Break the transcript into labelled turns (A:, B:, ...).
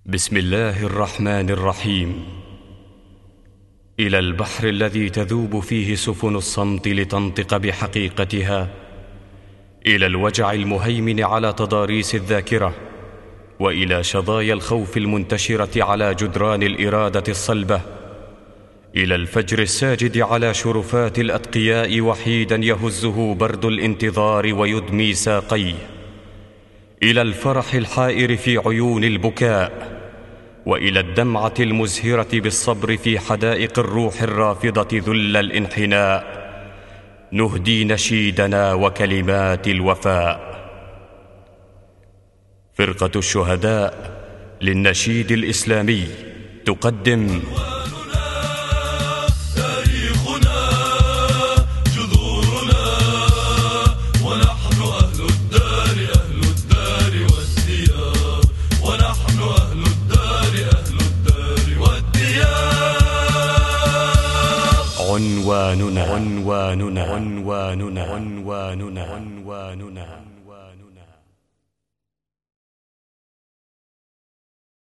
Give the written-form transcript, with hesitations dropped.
A: بسم الله الرحمن الرحيم. إلى البحر الذي تذوب فيه سفن الصمت لتنطق بحقيقتها، إلى الوجع المهيمن على تضاريس الذاكرة، وإلى شظايا الخوف المنتشرة على جدران الإرادة الصلبة، إلى الفجر الساجد على شرفات الأتقياء وحيدا يهزه برد الانتظار ويدمي ساقيه، إلى الفرح الحائر في عيون البكاء، وإلى الدمعة المزهرة بالصبر في حدائق الروح الرافضة ذل الانحناء، نهدي نشيدنا وكلمات الوفاء. فرقة الشهداء للنشيد الإسلامي تقدم عنواننا